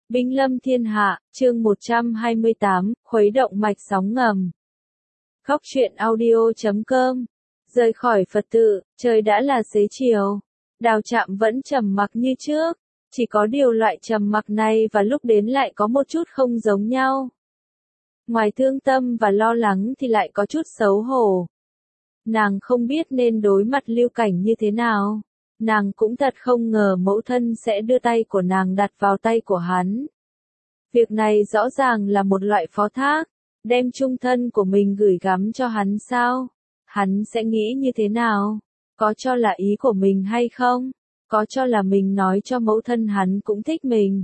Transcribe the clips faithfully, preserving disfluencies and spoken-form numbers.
Binh lâm thiên hạ, chương một trăm hai mươi tám, khuấy động mạch sóng ngầm. Khóc chuyện audio chấm com. Rời khỏi Phật tự, trời đã là xế chiều. Đào Trạm vẫn trầm mặc như trước, chỉ có điều loại trầm mặc này và lúc đến lại có một chút không giống nhau. Ngoài thương tâm và lo lắng thì lại có chút xấu hổ. Nàng không biết nên đối mặt Lưu Cảnh như thế nào. Nàng cũng thật không ngờ mẫu thân sẽ đưa tay của nàng đặt vào tay của hắn. Việc này rõ ràng là một loại phó thác, đem chung thân của mình gửi gắm cho hắn sao? Hắn sẽ nghĩ như thế nào? Có cho là ý của mình hay không? Có cho là mình nói cho mẫu thân hắn cũng thích mình?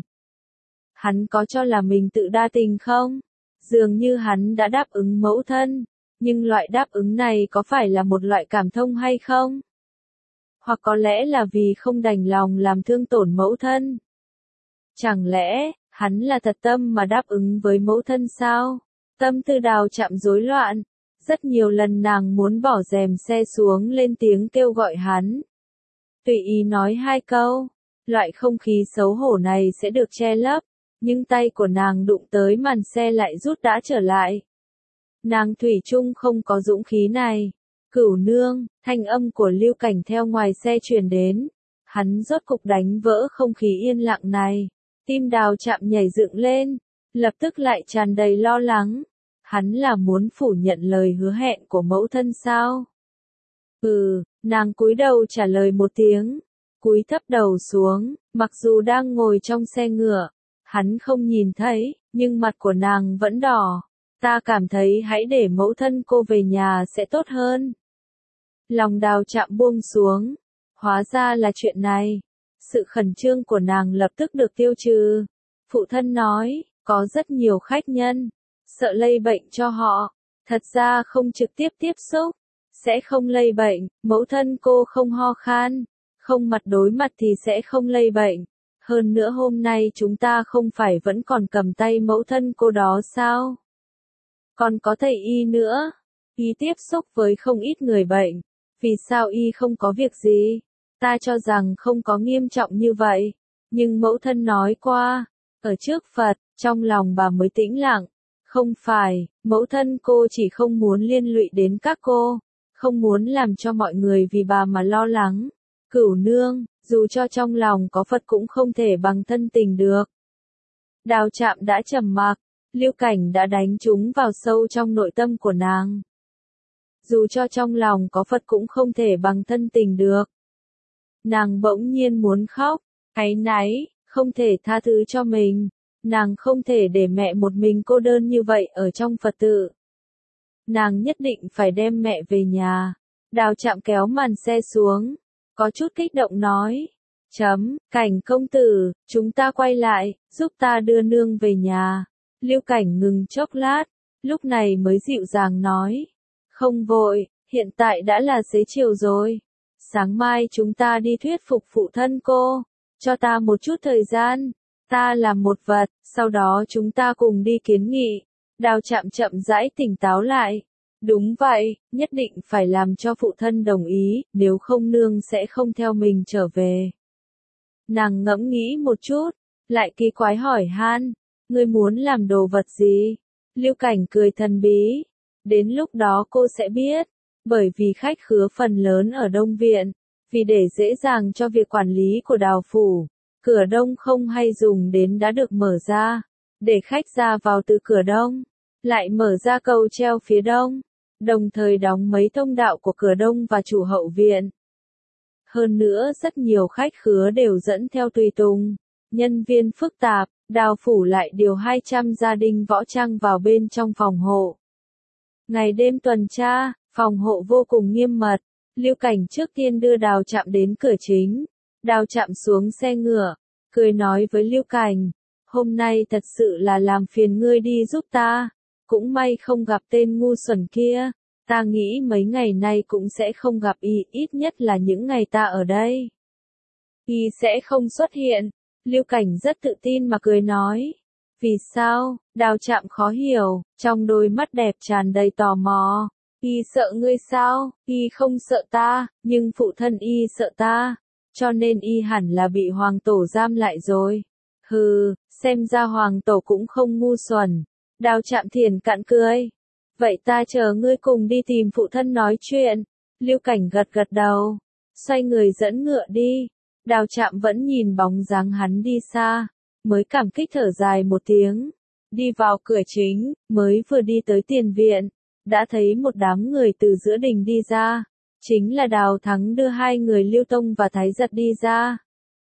Hắn có cho là mình tự đa tình không? Dường như hắn đã đáp ứng mẫu thân, nhưng loại đáp ứng này có phải là một loại cảm thông hay không? Hoặc có lẽ là vì không đành lòng làm thương tổn mẫu thân. Chẳng lẽ, hắn là thật tâm mà đáp ứng với mẫu thân sao? Tâm tư Đào Trạm rối loạn. Rất nhiều lần nàng muốn bỏ rèm xe xuống lên tiếng kêu gọi hắn. Tùy ý nói hai câu, loại không khí xấu hổ này sẽ được che lấp, nhưng tay của nàng đụng tới màn xe lại rút đã trở lại. Nàng thủy chung không có dũng khí này. Cửu nương, thanh âm của Lưu Cảnh theo ngoài xe truyền đến. Hắn rốt cục đánh vỡ không khí yên lặng này. Tim Đào Trạm nhảy dựng lên, lập tức lại tràn đầy lo lắng. Hắn là muốn phủ nhận lời hứa hẹn của mẫu thân sao? Ừ, nàng cúi đầu trả lời một tiếng, cúi thấp đầu xuống, mặc dù đang ngồi trong xe ngựa, hắn không nhìn thấy, nhưng mặt của nàng vẫn đỏ. Ta cảm thấy hãy để mẫu thân cô về nhà sẽ tốt hơn. Lòng Đào Trạm buông xuống, hóa ra là chuyện này. Sự khẩn trương của nàng lập tức được tiêu trừ. Phụ thân nói, có rất nhiều khách nhân, sợ lây bệnh cho họ. Thật ra không trực tiếp tiếp xúc, sẽ không lây bệnh. Mẫu thân cô không ho khan, không mặt đối mặt thì sẽ không lây bệnh. Hơn nữa hôm nay chúng ta không phải vẫn còn cầm tay mẫu thân cô đó sao? Còn có thầy y nữa, y tiếp xúc với không ít người bệnh. Vì sao y không có việc gì? Ta cho rằng không có nghiêm trọng như vậy. Nhưng mẫu thân nói qua, ở trước Phật, trong lòng bà mới tĩnh lặng. Không phải, mẫu thân cô chỉ không muốn liên lụy đến các cô, không muốn làm cho mọi người vì bà mà lo lắng. Cửu nương, dù cho trong lòng có Phật cũng không thể bằng thân tình được. Đào Trạm đã trầm mặc, Lưu Cảnh đã đánh trúng vào sâu trong nội tâm của nàng. Dù cho trong lòng có Phật cũng không thể bằng thân tình được. Nàng bỗng nhiên muốn khóc, áy náy, không thể tha thứ cho mình. Nàng không thể để mẹ một mình cô đơn như vậy ở trong Phật tự. Nàng nhất định phải đem mẹ về nhà. Đào Trạm kéo màn xe xuống, có chút kích động nói. Chấm, Cảnh công tử, chúng ta quay lại, giúp ta đưa nương về nhà. Lưu Cảnh ngừng chốc lát, lúc này mới dịu dàng nói. Không vội, hiện tại đã là xế chiều rồi. Sáng mai chúng ta đi thuyết phục phụ thân cô. Cho ta một chút thời gian. Ta làm một vật, sau đó chúng ta cùng đi kiến nghị. Đào Trạm chậm rãi tỉnh táo lại. Đúng vậy, nhất định phải làm cho phụ thân đồng ý, nếu không nương sẽ không theo mình trở về. Nàng ngẫm nghĩ một chút, lại kỳ quái hỏi han, ngươi muốn làm đồ vật gì? Lưu Cảnh cười thần bí. Đến lúc đó cô sẽ biết, bởi vì khách khứa phần lớn ở Đông Viện, vì để dễ dàng cho việc quản lý của Đào phủ, cửa đông không hay dùng đến đã được mở ra, để khách ra vào từ cửa đông, lại mở ra cầu treo phía đông, đồng thời đóng mấy thông đạo của cửa đông và chủ hậu viện. Hơn nữa rất nhiều khách khứa đều dẫn theo tùy tùng, nhân viên phức tạp, Đào phủ lại điều hai trăm gia đình võ trang vào bên trong phòng hộ. Ngày đêm tuần tra, phòng hộ vô cùng nghiêm mật. Lưu Cảnh trước tiên đưa Đào Trạm đến cửa chính. Đào Trạm xuống xe ngựa, cười nói với Lưu Cảnh, hôm nay thật sự là làm phiền ngươi đi giúp ta. Cũng may không gặp tên ngu xuẩn kia. Ta nghĩ mấy ngày nay cũng sẽ không gặp y, ít nhất là những ngày ta ở đây. Y sẽ không xuất hiện. Lưu Cảnh rất tự tin mà cười nói. Vì sao? Đào Trạm khó hiểu, trong đôi mắt đẹp tràn đầy tò mò. Y sợ ngươi sao? Y không sợ ta, nhưng phụ thân y sợ ta. Cho nên y hẳn là bị hoàng tổ giam lại rồi. Hừ, Xem ra hoàng tổ cũng không ngu xuẩn. Đào Trạm Thiền cạn cười. Vậy ta chờ ngươi cùng đi tìm phụ thân nói chuyện. Lưu Cảnh gật gật đầu. Xoay người dẫn ngựa đi. Đào Trạm vẫn nhìn bóng dáng hắn đi xa. Mới cảm kích thở dài một tiếng. Đi vào cửa chính, mới vừa đi tới tiền viện. Đã thấy một đám người từ giữa đình đi ra. Chính là Đào Thắng đưa hai người Lưu Tông và Thái Giật đi ra.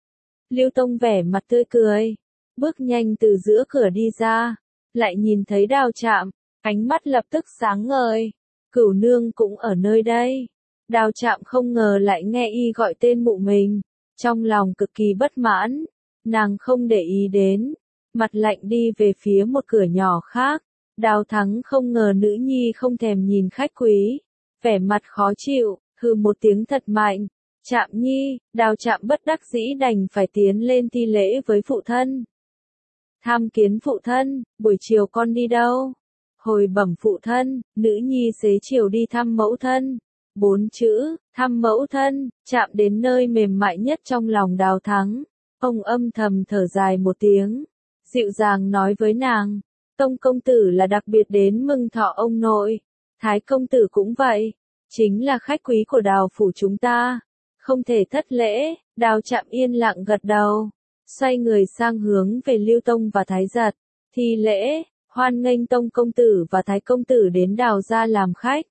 Lưu Tông vẻ mặt tươi cười. Bước nhanh từ giữa cửa đi ra. Lại nhìn thấy Đào Trạm. Ánh mắt lập tức sáng ngời. Cửu nương cũng ở nơi đây. Đào Trạm không ngờ lại nghe y gọi tên mụ mình. Trong lòng cực kỳ bất mãn. Nàng không để ý đến. Mặt lạnh đi về phía một cửa nhỏ khác. Đào Thắng không ngờ nữ nhi không thèm nhìn khách quý. Vẻ mặt khó chịu, hừ một tiếng thật mạnh. Trạm nhi, Đào Trạm bất đắc dĩ đành phải tiến lên thi lễ với phụ thân. Tham kiến phụ thân, buổi chiều con đi đâu? Hồi bẩm phụ thân, nữ nhi xế chiều đi thăm mẫu thân. Bốn chữ, thăm mẫu thân, chạm đến nơi mềm mại nhất trong lòng Đào Thắng. Ông âm thầm thở dài một tiếng. Dịu dàng nói với nàng. Tông công tử là đặc biệt đến mừng thọ ông nội. Thái công tử cũng vậy. Chính là khách quý của Đào phủ chúng ta. Không thể thất lễ. Đào Trạm yên lặng gật đầu. Xoay người sang hướng về Lưu Tông và Thái Giật. Thi lễ. Hoan nghênh Tông công tử và Thái công tử đến Đào gia làm khách.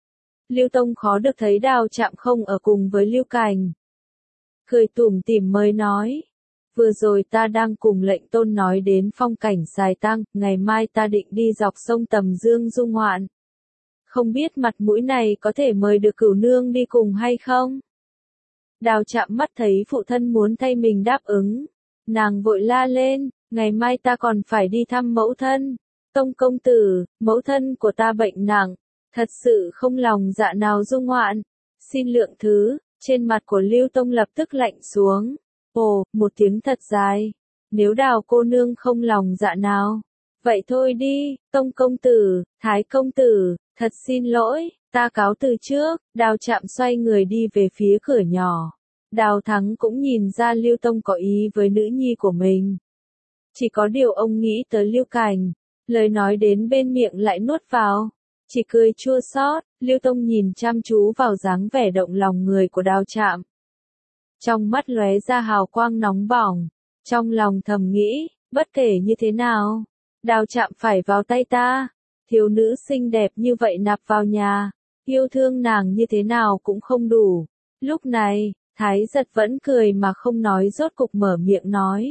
Lưu Tông khó được thấy Đào Trạm không ở cùng với Lưu Cảnh. Cười tủm tỉm mới nói. Vừa rồi ta đang cùng lệnh tôn nói đến phong cảnh Sài Tăng, ngày mai ta định đi dọc sông Tầm Dương du ngoạn. Không biết mặt mũi này có thể mời được Cửu nương đi cùng hay không? Đào Trạm mắt thấy phụ thân muốn thay mình đáp ứng. Nàng vội la lên, ngày mai ta còn phải đi thăm mẫu thân. Tông công tử, mẫu thân của ta bệnh nặng, thật sự không lòng dạ nào du ngoạn. Xin lượng thứ, trên mặt của Lưu Tông lập tức lạnh xuống. Ồ, một tiếng thật dài. Nếu Đào cô nương không lòng dạ nào. Vậy thôi đi, Tông công tử, Thái công tử, thật xin lỗi, ta cáo từ trước. Đào Trạm xoay người đi về phía cửa nhỏ. Đào Thắng cũng nhìn ra Lưu Tông có ý với nữ nhi của mình. Chỉ có điều ông nghĩ tới Lưu Cảnh. Lời nói đến bên miệng lại nuốt vào. Chỉ cười chua xót. Lưu Tông nhìn chăm chú vào dáng vẻ động lòng người của Đào Trạm. Trong mắt lóe ra hào quang nóng bỏng. Trong lòng thầm nghĩ, bất kể như thế nào, Đào Trạm phải vào tay ta. Thiếu nữ xinh đẹp như vậy nạp vào nhà, yêu thương nàng như thế nào cũng không đủ. Lúc này, Thái Giật vẫn cười mà không nói, rốt cục mở miệng nói.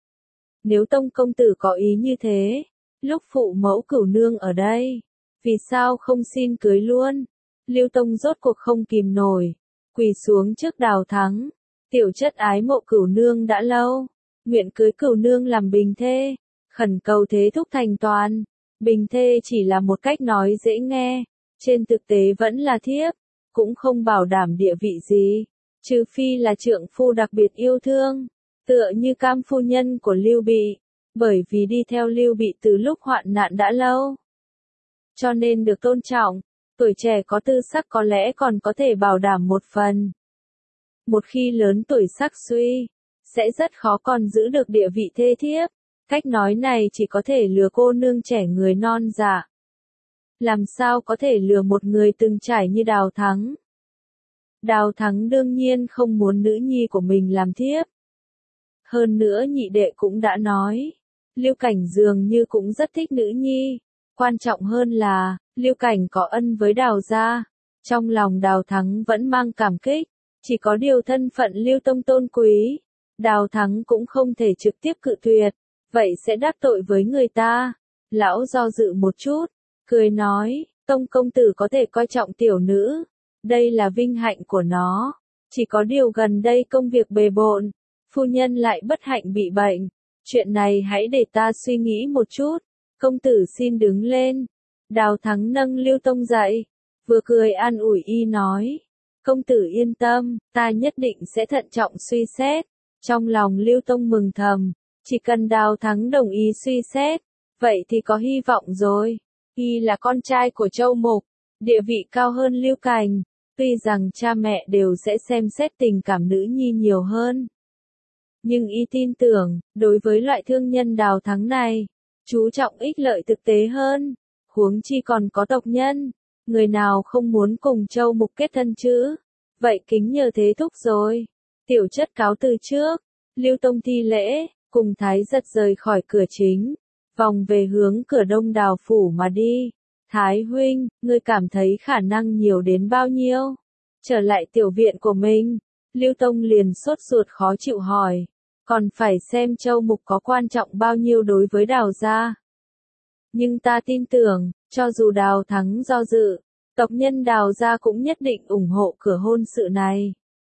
Nếu Tông công tử có ý như thế, lúc phụ mẫu Cửu nương ở đây, vì sao không xin cưới luôn? Lưu Tông rốt cuộc không kìm nổi, quỳ xuống trước Đào Thắng. Tiểu chất ái mộ Cửu nương đã lâu, nguyện cưới Cửu nương làm bình thê, khẩn cầu thế thúc thành toàn. Bình thê chỉ là một cách nói dễ nghe, trên thực tế vẫn là thiếp, cũng không bảo đảm địa vị gì, trừ phi là trượng phu đặc biệt yêu thương, tựa như Cam phu nhân của Lưu Bị, bởi vì đi theo Lưu Bị từ lúc hoạn nạn đã lâu, cho nên được tôn trọng. Tuổi trẻ có tư sắc có lẽ còn có thể bảo đảm một phần. Một khi lớn tuổi sắc suy, sẽ rất khó còn giữ được địa vị thê thiếp. Cách nói này chỉ có thể lừa cô nương trẻ người non dạ. Làm sao có thể lừa một người từng trải như Đào Thắng? Đào Thắng đương nhiên không muốn nữ nhi của mình làm thiếp. Hơn nữa nhị đệ cũng đã nói, Lưu Cảnh dường như cũng rất thích nữ nhi. Quan trọng hơn là, Lưu Cảnh có ân với Đào gia. Trong lòng Đào Thắng vẫn mang cảm kích, chỉ có điều thân phận Lưu Tông tôn quý. Đào Thắng cũng không thể trực tiếp cự tuyệt, vậy sẽ đắc tội với người ta. Lão do dự một chút, cười nói, Tông công tử có thể coi trọng tiểu nữ, đây là vinh hạnh của nó. Chỉ có điều gần đây công việc bề bộn, phu nhân lại bất hạnh bị bệnh. Chuyện này hãy để ta suy nghĩ một chút. Công tử xin đứng lên. Đào Thắng nâng Lưu Tông dậy, vừa cười an ủi y nói, công tử yên tâm, ta nhất định sẽ thận trọng suy xét. Trong lòng Lưu Tông mừng thầm, chỉ cần Đào Thắng đồng ý suy xét, vậy thì có hy vọng rồi. Y là con trai của Châu Mục, địa vị cao hơn Lưu Cảnh, tuy rằng cha mẹ đều sẽ xem xét tình cảm nữ nhi nhiều hơn. Nhưng y tin tưởng, đối với loại thương nhân Đào Thắng này, chú trọng ích lợi thực tế hơn, huống chi còn có tộc nhân, người nào không muốn cùng Châu Mục kết thân chứ, vậy kính nhờ thế thúc rồi. Tiểu chất cáo từ trước, Lưu Tông thi lễ, cùng Thái Giật rời khỏi cửa chính, vòng về hướng cửa Đông Đào phủ mà đi. Thái huynh, ngươi cảm thấy khả năng nhiều đến bao nhiêu? Trở lại tiểu viện của mình, Lưu Tông liền sốt ruột khó chịu hỏi, còn phải xem Châu Mục có quan trọng bao nhiêu đối với Đào gia. Nhưng ta tin tưởng, cho dù Đào Thắng do dự, tộc nhân Đào gia cũng nhất định ủng hộ cửa hôn sự này.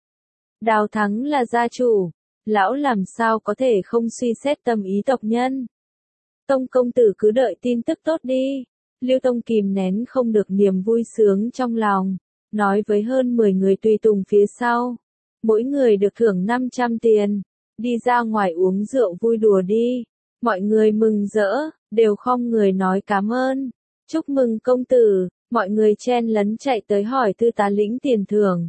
Đào Thắng là gia chủ, lão làm sao có thể không suy xét tâm ý tộc nhân. Tông công tử cứ đợi tin tức tốt đi. Lưu Tông kìm nén không được niềm vui sướng trong lòng, nói với hơn mười người tùy tùng phía sau. Mỗi người được thưởng năm trăm tiền, đi ra ngoài uống rượu vui đùa đi. Mọi người mừng rỡ, đều khom người nói cảm ơn. Chúc mừng công tử, mọi người chen lấn chạy tới hỏi thư tá lĩnh tiền thưởng.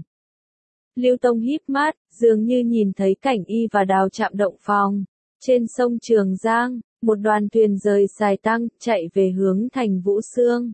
Lưu Tông híp mắt, dường như nhìn thấy cảnh y và Đào chạm động phòng. Trên sông Trường Giang, một đoàn thuyền rời xài tăng, chạy về hướng thành Vũ Xương.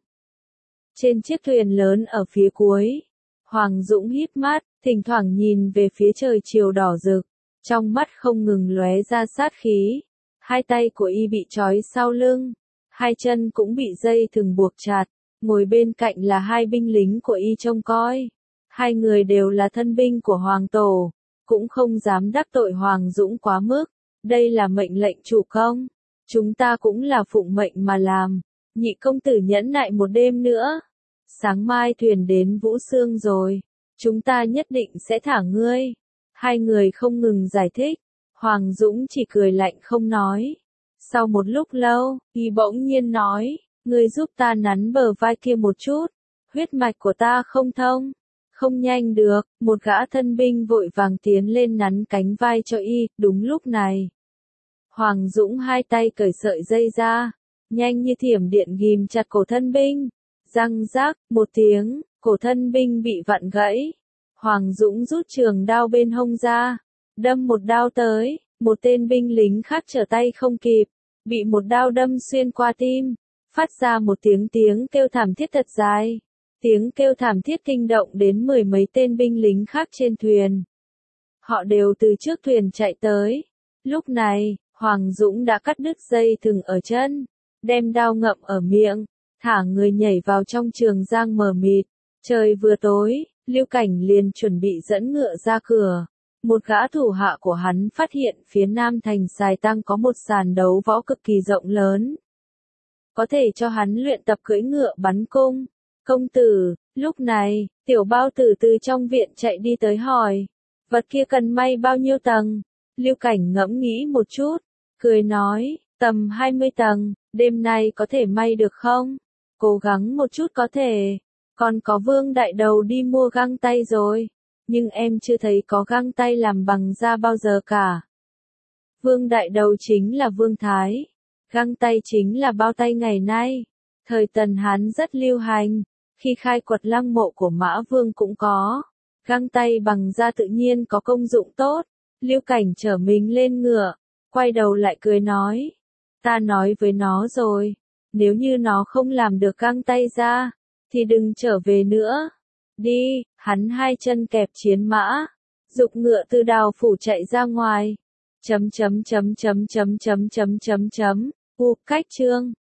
Trên chiếc thuyền lớn ở phía cuối, Hoàng Dũng híp mắt, thỉnh thoảng nhìn về phía trời chiều đỏ rực, trong mắt không ngừng lóe ra sát khí. Hai tay của y bị trói sau lưng, hai chân cũng bị dây thừng buộc chặt, ngồi bên cạnh là hai binh lính của y trông coi. Hai người đều là thân binh của Hoàng Tổ, cũng không dám đắc tội Hoàng Dũng quá mức. Đây là mệnh lệnh chủ công, chúng ta cũng là phụng mệnh mà làm. Nhị công tử nhẫn nại một đêm nữa, sáng mai thuyền đến Vũ Xương rồi, chúng ta nhất định sẽ thả ngươi. Hai người không ngừng giải thích, Hoàng Dũng chỉ cười lạnh không nói. Sau một lúc lâu, y bỗng nhiên nói, ngươi giúp ta nắn bờ vai kia một chút, huyết mạch của ta không thông. Không nhanh được, một gã thân binh vội vàng tiến lên nắn cánh vai cho y. Đúng lúc này, Hoàng Dũng hai tay cởi sợi dây ra, nhanh như thiểm điện ghim chặt cổ thân binh. Răng rác, một tiếng, cổ thân binh bị vặn gãy. Hoàng Dũng rút trường đao bên hông ra, đâm một đao tới, một tên binh lính khác trở tay không kịp, bị một đao đâm xuyên qua tim, phát ra một tiếng tiếng kêu thảm thiết thật dài. Tiếng kêu thảm thiết kinh động đến mười mấy tên binh lính khác trên thuyền. Họ đều từ trước thuyền chạy tới. Lúc này, Hoàng Dũng đã cắt đứt dây thừng ở chân, đem đao ngậm ở miệng, thả người nhảy vào trong Trường Giang mờ mịt. Trời vừa tối, Lưu Cảnh liền chuẩn bị dẫn ngựa ra cửa. Một gã thủ hạ của hắn phát hiện phía nam thành Sài Tăng có một sàn đấu võ cực kỳ rộng lớn, có thể cho hắn luyện tập cưỡi ngựa bắn cung. Công tử, lúc này, tiểu bao tử từ trong viện chạy đi tới hỏi, vật kia cần may bao nhiêu tầng? Lưu Cảnh ngẫm nghĩ một chút, cười nói, tầm hai mươi tầng, đêm nay có thể may được không? Cố gắng một chút có thể, còn có Vương Đại Đầu đi mua găng tay rồi, nhưng em chưa thấy có găng tay làm bằng da bao giờ cả. Vương Đại Đầu chính là Vương Thái, găng tay chính là bao tay ngày nay, thời Tần Hán rất lưu hành. Khi khai quật lăng mộ của Mã Vương cũng có, găng tay bằng da tự nhiên có công dụng tốt. Lưu Cảnh trở mình lên ngựa, quay đầu lại cười nói, ta nói với nó rồi, nếu như nó không làm được găng tay da, thì đừng trở về nữa. Đi, hắn hai chân kẹp chiến mã, giục ngựa từ Đào phủ chạy ra ngoài. Chấm chấm chấm chấm chấm chấm chấm chấm chấm. U cách chương